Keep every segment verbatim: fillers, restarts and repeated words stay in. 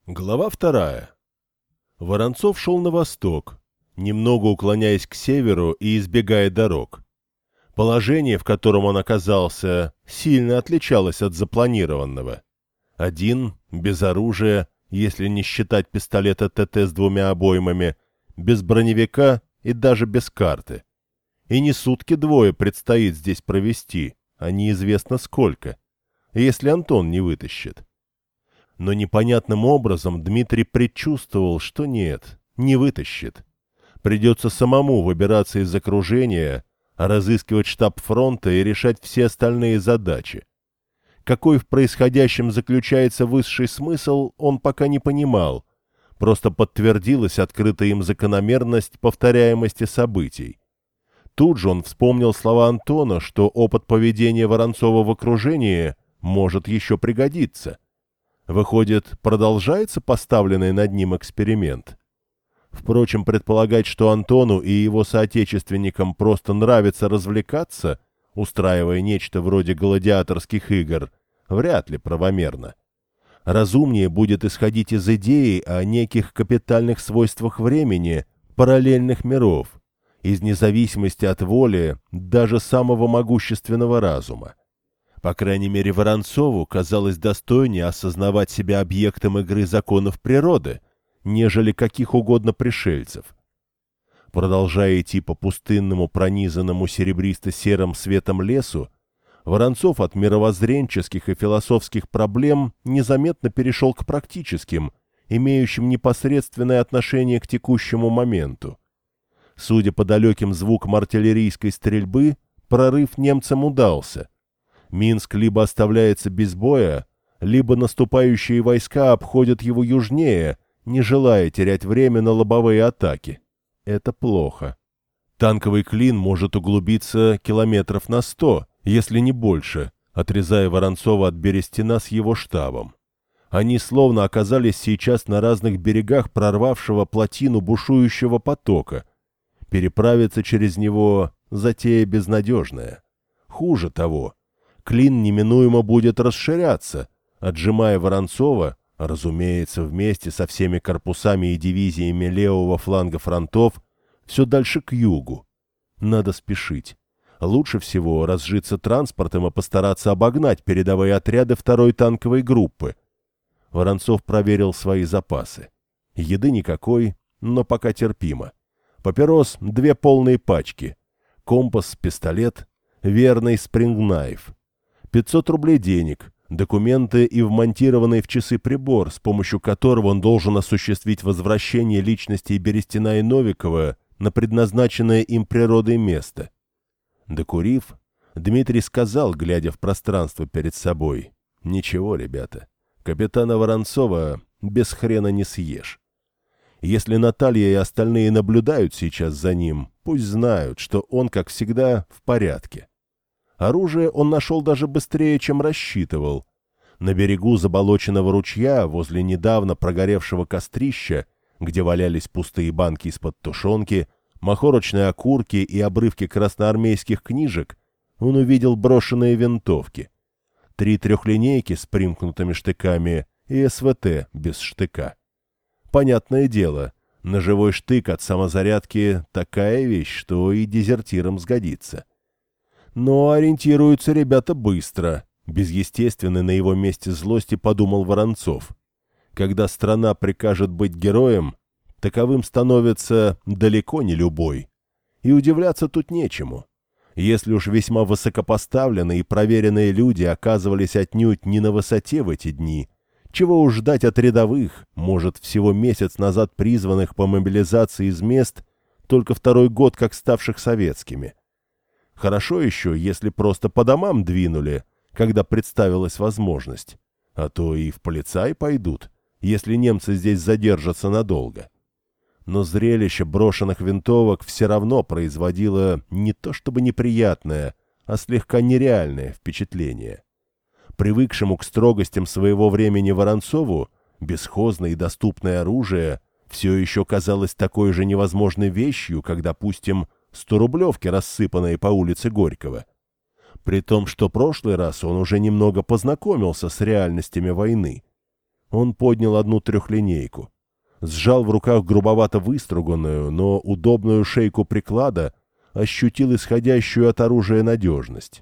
Глава вторая. Воронцов шел на восток, немного уклоняясь к северу и избегая дорог. Положение, в котором он оказался, сильно отличалось от запланированного. Один, без оружия, если не считать пистолета ТТ с двумя обоймами, без броневика и даже без карты. И не сутки двое предстоит здесь провести, а неизвестно сколько, если Антон не вытащит. Но непонятным образом Дмитрий предчувствовал, что нет, не вытащит. Придется самому выбираться из окружения, разыскивать штаб фронта и решать все остальные задачи. Какой в происходящем заключается высший смысл, он пока не понимал. Просто подтвердилась открытая им закономерность повторяемости событий. Тут же он вспомнил слова Антона, что опыт поведения Воронцова в окружении может еще пригодиться. Выходит, продолжается поставленный над ним эксперимент? Впрочем, предполагать, что Антону и его соотечественникам просто нравится развлекаться, устраивая нечто вроде гладиаторских игр, вряд ли правомерно. Разумнее будет исходить из идеи о неких капитальных свойствах времени, параллельных миров, из независимости от воли даже самого могущественного разума. По крайней мере, Воронцову казалось достойнее осознавать себя объектом игры законов природы, нежели каких угодно пришельцев. Продолжая идти по пустынному, пронизанному серебристо-серым светом лесу, Воронцов от мировоззренческих и философских проблем незаметно перешел к практическим, имеющим непосредственное отношение к текущему моменту. Судя по далеким звукам артиллерийской стрельбы, прорыв немцам удался. Минск либо оставляется без боя, либо наступающие войска обходят его южнее, не желая терять время на лобовые атаки. Это плохо. Танковый клин может углубиться километров на сто, если не больше, отрезая Воронцова от Берестина с его штабом. Они словно оказались сейчас на разных берегах прорвавшего плотину бушующего потока. Переправиться через него — затея безнадежная. Хуже того, клин неминуемо будет расширяться, отжимая Воронцова, разумеется, вместе со всеми корпусами и дивизиями левого фланга фронтов, все дальше к югу. Надо спешить. Лучше всего разжиться транспортом и постараться обогнать передовые отряды второй танковой группы. Воронцов проверил свои запасы. Еды никакой, но пока терпимо. Папирос — две полные пачки. Компас, пистолет, верный спрингнайф. пятьсот рублей денег, документы и вмонтированный в часы прибор, с помощью которого он должен осуществить возвращение личностей Берестина и Новикова на предназначенное им природой место. Докурив, Дмитрий сказал, глядя в пространство перед собой: «Ничего, ребята, капитана Воронцова без хрена не съешь. Если Наталья и остальные наблюдают сейчас за ним, пусть знают, что он, как всегда, в порядке». Оружие он нашел даже быстрее, чем рассчитывал. На берегу заболоченного ручья, возле недавно прогоревшего кострища, где валялись пустые банки из-под тушенки, махорочные окурки и обрывки красноармейских книжек, он увидел брошенные винтовки. Три трехлинейки с примкнутыми штыками и СВТ без штыка. Понятное дело, ножевой штык от самозарядки — такая вещь, что и дезертирам сгодится. Но ориентируются ребята быстро, без естественной на его месте злости подумал Воронцов. Когда страна прикажет быть героем, таковым становится далеко не любой. И удивляться тут нечему. Если уж весьма высокопоставленные и проверенные люди оказывались отнюдь не на высоте в эти дни, чего уж ждать от рядовых, может, всего месяц назад призванных по мобилизации из мест, только второй год как ставших советскими. Хорошо еще, если просто по домам двинули, когда представилась возможность. А то и в полицай пойдут, если немцы здесь задержатся надолго. Но зрелище брошенных винтовок все равно производило не то чтобы неприятное, а слегка нереальное впечатление. Привыкшему к строгостям своего времени Воронцову, бесхозное и доступное оружие все еще казалось такой же невозможной вещью, как, допустим, сторублевки, рассыпанные по улице Горького. При том, что прошлый раз он уже немного познакомился с реальностями войны. Он поднял одну трехлинейку. Сжал в руках грубовато выструганную, но удобную шейку приклада, ощутил исходящую от оружия надежность.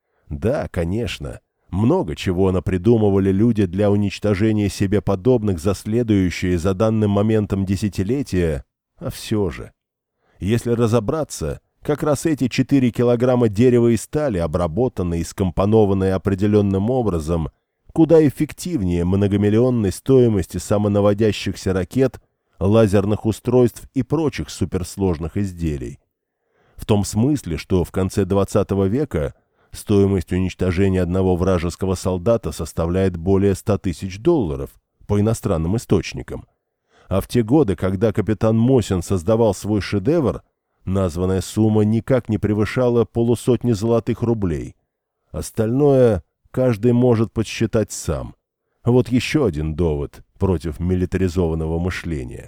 Да, конечно, много чего напридумывали люди для уничтожения себе подобных за следующие за данным моментом десятилетия, а все же. Если разобраться, как раз эти четыре килограмма дерева и стали, обработанные и скомпонованные определенным образом, куда эффективнее многомиллионной стоимости самонаводящихся ракет, лазерных устройств и прочих суперсложных изделий. В том смысле, что в конце двадцатого века стоимость уничтожения одного вражеского солдата составляет более ста тысяч долларов по иностранным источникам. А в те годы, когда капитан Мосин создавал свой шедевр, названная сумма никак не превышала полусотни золотых рублей. Остальное каждый может подсчитать сам. Вот еще один довод против милитаризованного мышления.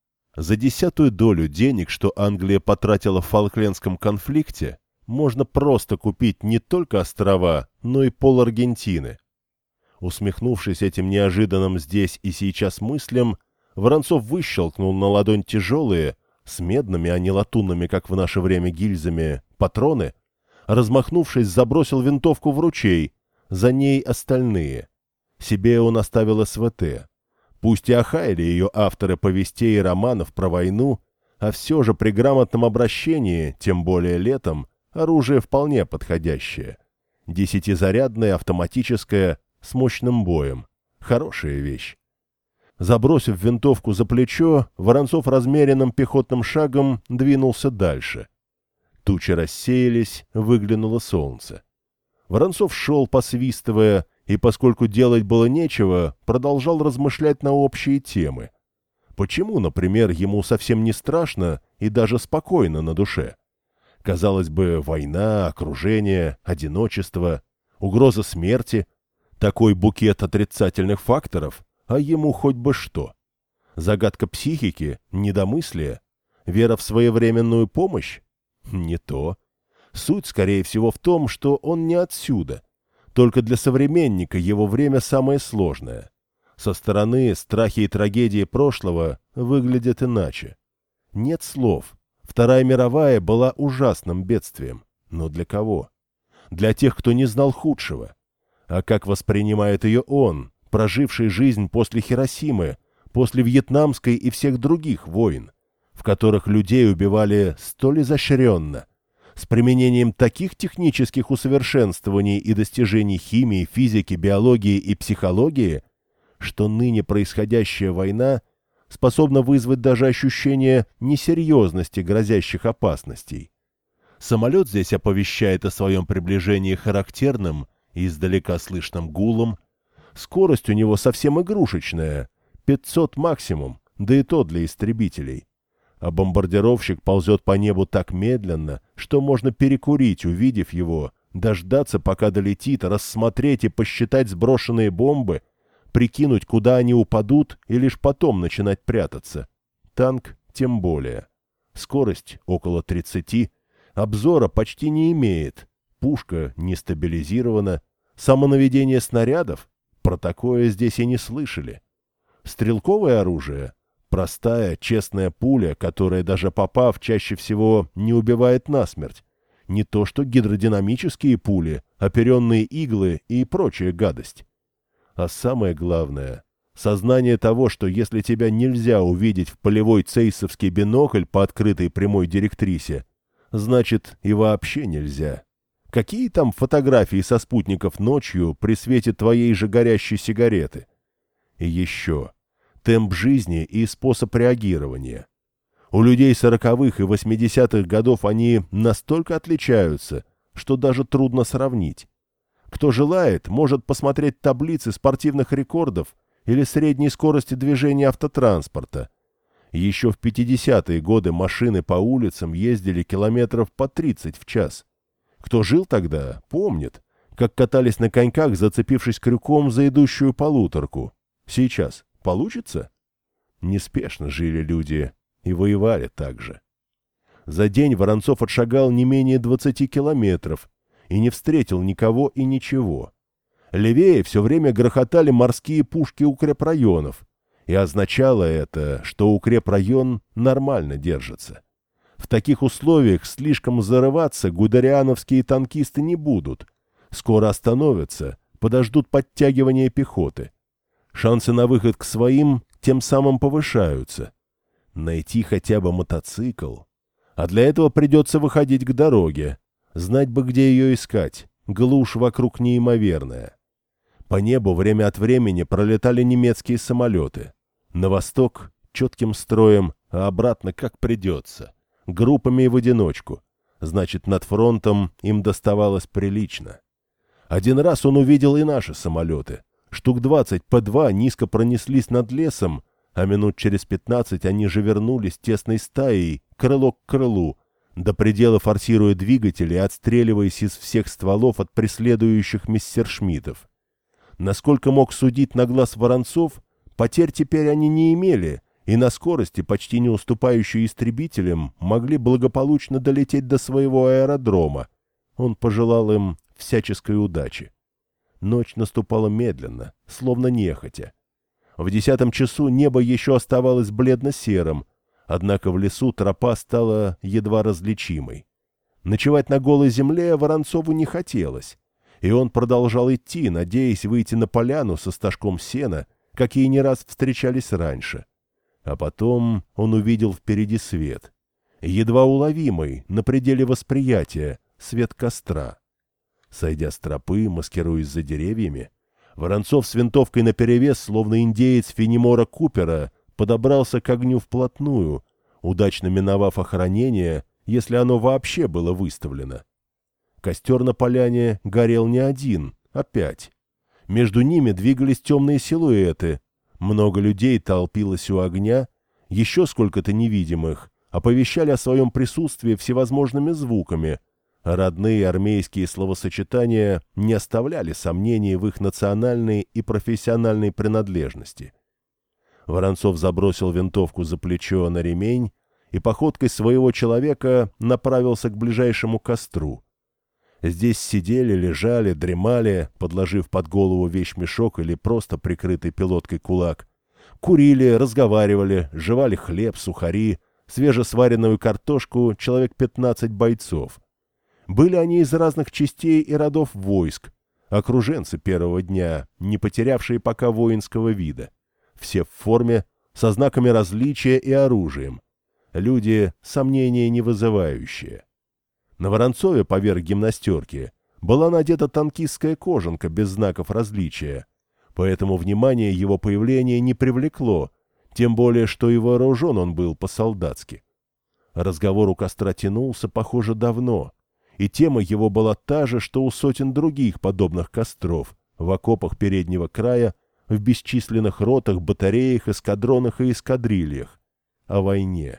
За десятую долю денег, что Англия потратила в Фолклендском конфликте, можно просто купить не только острова, но и пол Аргентины. Усмехнувшись этим неожиданным здесь и сейчас мыслям, Воронцов выщелкнул на ладонь тяжелые, с медными, а не латунными, как в наше время гильзами, патроны, размахнувшись, забросил винтовку в ручей, за ней остальные. Себе он оставил СВТ. Пусть и охаяли ее авторы повестей и романов про войну, а все же при грамотном обращении, тем более летом, оружие вполне подходящее. Десятизарядное, автоматическое, с мощным боем. Хорошая вещь. Забросив винтовку за плечо, Воронцов размеренным пехотным шагом двинулся дальше. Тучи рассеялись, выглянуло солнце. Воронцов шел, посвистывая, и, поскольку делать было нечего, продолжал размышлять на общие темы. Почему, например, ему совсем не страшно и даже спокойно на душе? Казалось бы, война, окружение, одиночество, угроза смерти, такой букет отрицательных факторов, а ему хоть бы что. Загадка психики, недомыслие, вера в своевременную помощь? Не то. Суть, скорее всего, в том, что он не отсюда. Только для современника его время самое сложное. Со стороны страхи и трагедии прошлого выглядят иначе. Нет слов. Вторая мировая была ужасным бедствием. Но для кого? Для тех, кто не знал худшего. А как воспринимает ее он, проживший жизнь после Хиросимы, после Вьетнамской и всех других войн, в которых людей убивали столь изощренно, с применением таких технических усовершенствований и достижений химии, физики, биологии и психологии, что ныне происходящая война способна вызвать даже ощущение несерьезности грозящих опасностей. Самолет здесь оповещает о своем приближении характерным и издалека слышным гулом. Скорость у него совсем игрушечная, пятьсот максимум, да и то для истребителей. А бомбардировщик ползет по небу так медленно, что можно перекурить, увидев его, дождаться, пока долетит, рассмотреть и посчитать сброшенные бомбы, прикинуть, куда они упадут, и лишь потом начинать прятаться. Танк тем более. Скорость около тридцати, обзора почти не имеет, пушка не стабилизирована, самонаведение снарядов, про такое здесь и не слышали. Стрелковое оружие — простая, честная пуля, которая, даже попав, чаще всего не убивает насмерть. Не то что гидродинамические пули, оперенные иглы и прочая гадость. А самое главное — сознание того, что если тебя нельзя увидеть в полевой цейсовский бинокль по открытой прямой директрисе, значит и вообще нельзя. Какие там фотографии со спутников ночью при свете твоей же горящей сигареты? И еще темп жизни и способ реагирования. У людей сороковых и восьмидесятых годов они настолько отличаются, что даже трудно сравнить. Кто желает, может посмотреть таблицы спортивных рекордов или средней скорости движения автотранспорта. Еще в пятидесятые годы машины по улицам ездили километров по тридцать в час. Кто жил тогда, помнит, как катались на коньках, зацепившись крюком за идущую полуторку. Сейчас получится? Неспешно жили люди и воевали так же. За день Воронцов отшагал не менее двадцати километров и не встретил никого и ничего. Левее все время грохотали морские пушки укрепрайонов, и означало это, что укрепрайон нормально держится. В таких условиях слишком зарываться гудериановские танкисты не будут. Скоро остановятся, подождут подтягивания пехоты. Шансы на выход к своим тем самым повышаются. Найти хотя бы мотоцикл. А для этого придется выходить к дороге. Знать бы, где ее искать. Глушь вокруг неимоверная. По небу время от времени пролетали немецкие самолеты. На восток четким строем, а обратно как придется. Группами и в одиночку. Значит, над фронтом им доставалось прилично. Один раз он увидел и наши самолеты. Штук двадцать Пэ два низко пронеслись над лесом, а минут через пятнадцать они же вернулись тесной стаей, крыло к крылу, до предела форсируя двигатели и отстреливаясь из всех стволов от преследующих мессершмиттов. Насколько мог судить на глаз Воронцов, потерь теперь они не имели, и на скорости, почти не уступающей истребителям, могли благополучно долететь до своего аэродрома. Он пожелал им всяческой удачи. Ночь наступала медленно, словно нехотя. В десятом часу небо еще оставалось бледно-серым, однако в лесу тропа стала едва различимой. Ночевать на голой земле Воронцову не хотелось, и он продолжал идти, надеясь выйти на поляну со стажком сена, какие не раз встречались раньше. А потом он увидел впереди свет. Едва уловимый, на пределе восприятия, свет костра. Сойдя с тропы, маскируясь за деревьями, Воронцов с винтовкой наперевес, словно индеец Фенемора Купера, подобрался к огню вплотную, удачно миновав охранение, если оно вообще было выставлено. Костер на поляне горел не один, а пять. Между ними двигались темные силуэты. Много людей толпилось у огня, еще сколько-то невидимых оповещали о своем присутствии всевозможными звуками, а родные армейские словосочетания не оставляли сомнений в их национальной и профессиональной принадлежности. Воронцов забросил винтовку за плечо на ремень и походкой своего человека направился к ближайшему костру. Здесь сидели, лежали, дремали, подложив под голову вещмешок или просто прикрытый пилоткой кулак. Курили, разговаривали, жевали хлеб, сухари, свежесваренную картошку человек пятнадцать бойцов. Были они из разных частей и родов войск, окруженцы первого дня, не потерявшие пока воинского вида. Все в форме, со знаками различия и оружием. Люди, сомнения не вызывающие. На Воронцове поверх гимнастерки была надета танкистская кожанка без знаков различия, поэтому внимание его появления не привлекло, тем более, что и вооружен он был по-солдатски. Разговор у костра тянулся, похоже, давно, и тема его была та же, что у сотен других подобных костров, в окопах переднего края, в бесчисленных ротах, батареях, эскадронах и эскадрильях. О войне.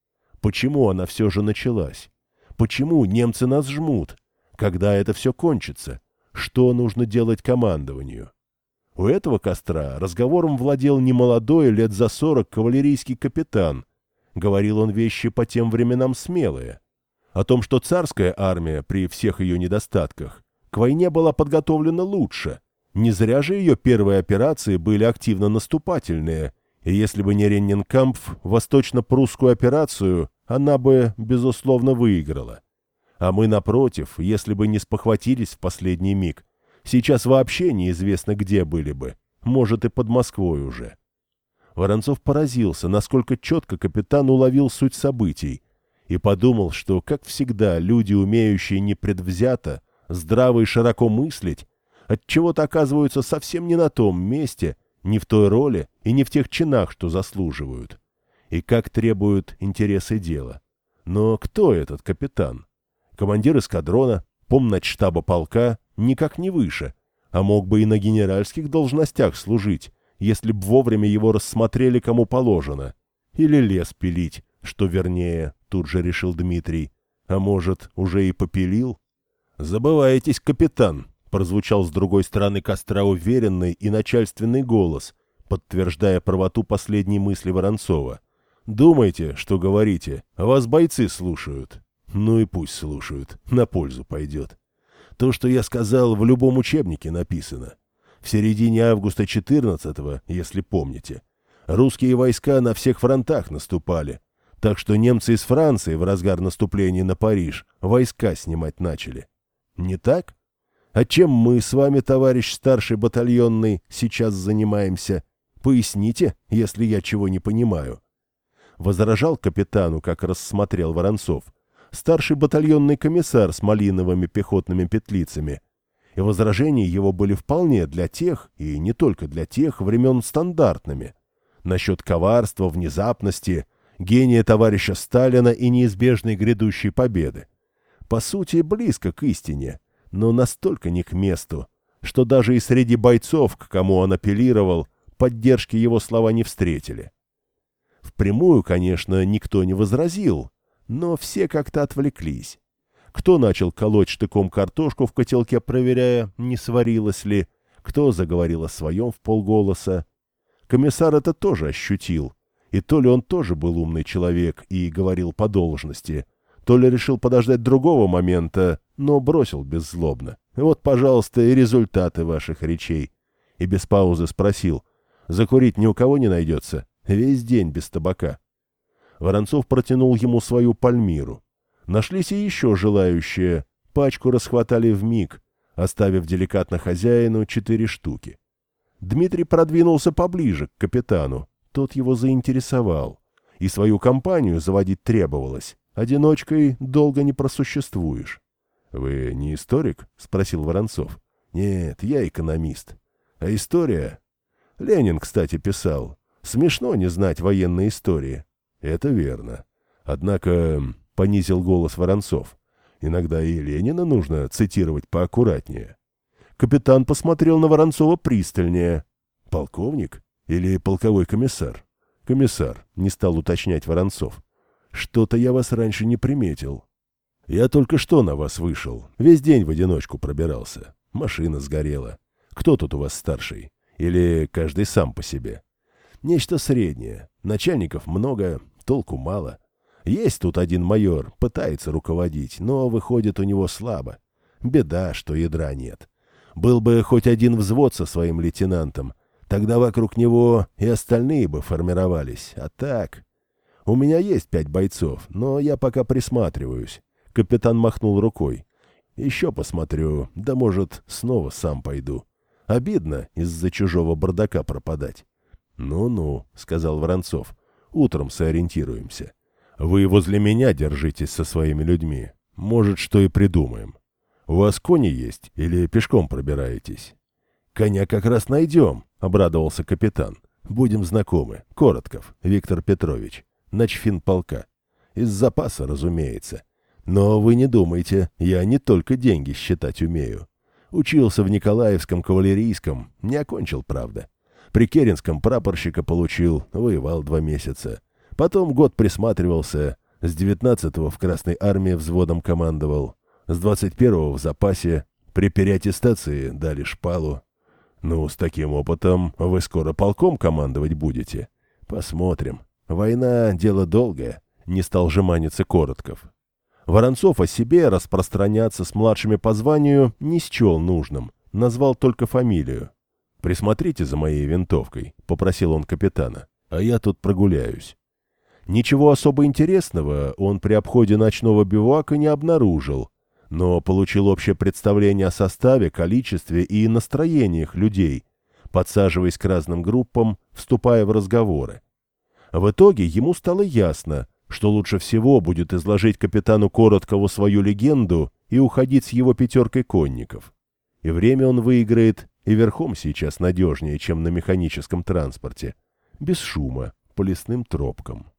Почему она все же началась? Почему немцы нас жмут? Когда это все кончится? Что нужно делать командованию? У этого костра разговором владел немолодой, лет за сорок, кавалерийский капитан. Говорил он вещи по тем временам смелые. О том, что царская армия при всех ее недостатках к войне была подготовлена лучше. Не зря же ее первые операции были активно наступательные, и если бы не Реннинкампф, восточно-прусскую операцию она бы, безусловно, выиграла. А мы, напротив, если бы не спохватились в последний миг, сейчас вообще неизвестно, где были бы, может, и под Москвой уже. Воронцов поразился, насколько четко капитан уловил суть событий, и подумал, что, как всегда, люди, умеющие непредвзято, здраво и широко мыслить, отчего-то оказываются совсем не на том месте, не в той роли и не в тех чинах, что заслуживают. И как требуют интересы дела. Но кто этот капитан? Командир эскадрона, помначштаба полка, никак не выше, а мог бы и на генеральских должностях служить, если б вовремя его рассмотрели кому положено. Или лес пилить, что вернее, тут же решил Дмитрий. А может, уже и попилил? «Забываетесь, капитан», — прозвучал с другой стороны костра уверенный и начальственный голос, подтверждая правоту последней мысли Воронцова. «Думайте, что говорите, а вас бойцы слушают». Ну и пусть слушают, на пользу пойдет. То, что я сказал, в любом учебнике написано. В середине августа четырнадцатого, если помните, русские войска на всех фронтах наступали, так что немцы из Франции в разгар наступления на Париж войска снимать начали. Не так? А чем мы с вами, товарищ старший батальонный, сейчас занимаемся? Поясните, если я чего не понимаю. Возражал капитану, как рассмотрел Воронцов, старший батальонный комиссар с малиновыми пехотными петлицами. И возражения его были вполне для тех, и не только для тех, времен стандартными. Насчет коварства, внезапности, гения товарища Сталина и неизбежной грядущей победы. По сути, близко к истине, но настолько не к месту, что даже и среди бойцов, к кому он апеллировал, поддержки его слова не встретили. Впрямую, конечно, никто не возразил, но все как-то отвлеклись. Кто начал колоть штыком картошку в котелке, проверяя, не сварилась ли, кто заговорил о своем вполголоса. Комиссар это тоже ощутил, и то ли он тоже был умный человек и говорил по должности, то ли решил подождать другого момента, но бросил беззлобно. Вот, пожалуйста, и результаты ваших речей. И без паузы спросил: закурить ни у кого не найдется? Весь день без табака. Воронцов протянул ему свою пальмиру. Нашлись и еще желающие. Пачку расхватали вмиг, оставив деликатно хозяину четыре штуки. Дмитрий продвинулся поближе к капитану. Тот его заинтересовал. И свою компанию заводить требовалось. Одиночкой долго не просуществуешь. — Вы не историк? — спросил Воронцов. — Нет, я экономист. А история? Ленин, кстати, писал. Смешно не знать военной истории. — Это верно. Однако... — понизил голос Воронцов. «Иногда и Ленина нужно цитировать поаккуратнее». Капитан посмотрел на Воронцова пристальнее. «Полковник? Или полковой комиссар?» «Комиссар», — не стал уточнять Воронцов. «Что-то я вас раньше не приметил. Я только что на вас вышел. Весь день в одиночку пробирался. Машина сгорела. Кто тут у вас старший? Или каждый сам по себе?» «Нечто среднее. Начальников много, толку мало». Есть тут один майор, пытается руководить, но выходит у него слабо. Беда, что ядра нет. Был бы хоть один взвод со своим лейтенантом, тогда вокруг него и остальные бы формировались. А так... У меня есть пять бойцов, но я пока присматриваюсь. Капитан махнул рукой. Еще посмотрю, да может, снова сам пойду. Обидно из-за чужого бардака пропадать. «Ну-ну», — сказал Воронцов, — «утром сориентируемся. Вы возле меня держитесь со своими людьми. Может, что и придумаем. У вас кони есть или пешком пробираетесь?» «Коня как раз найдем», — обрадовался капитан. «Будем знакомы. Коротков Виктор Петрович, начфин полка. Из запаса, разумеется. Но вы не думайте, я не только деньги считать умею. Учился в Николаевском кавалерийском, не окончил, правда. При Керенском прапорщика получил, воевал два месяца. Потом год присматривался, с девятнадцатого в Красной армии взводом командовал, с двадцать первого в запасе, при переаттестации дали шпалу. Ну, с таким опытом вы скоро полком командовать будете. Посмотрим. Война — дело долгое, не стал жеманиться Коротков. Воронцов о себе распространяться с младшими по званию не счел нужным, назвал только фамилию. «Присмотрите за моей винтовкой», — попросил он капитана, — «а я тут прогуляюсь». Ничего особо интересного он при обходе ночного бивуака не обнаружил, но получил общее представление о составе, количестве и настроениях людей, подсаживаясь к разным группам, вступая в разговоры. В итоге ему стало ясно, что лучше всего будет изложить капитану Короткову свою легенду и уходить с его пятеркой конников. И время он выиграет, и верхом сейчас надежнее, чем на механическом транспорте, без шума, по лесным тропкам.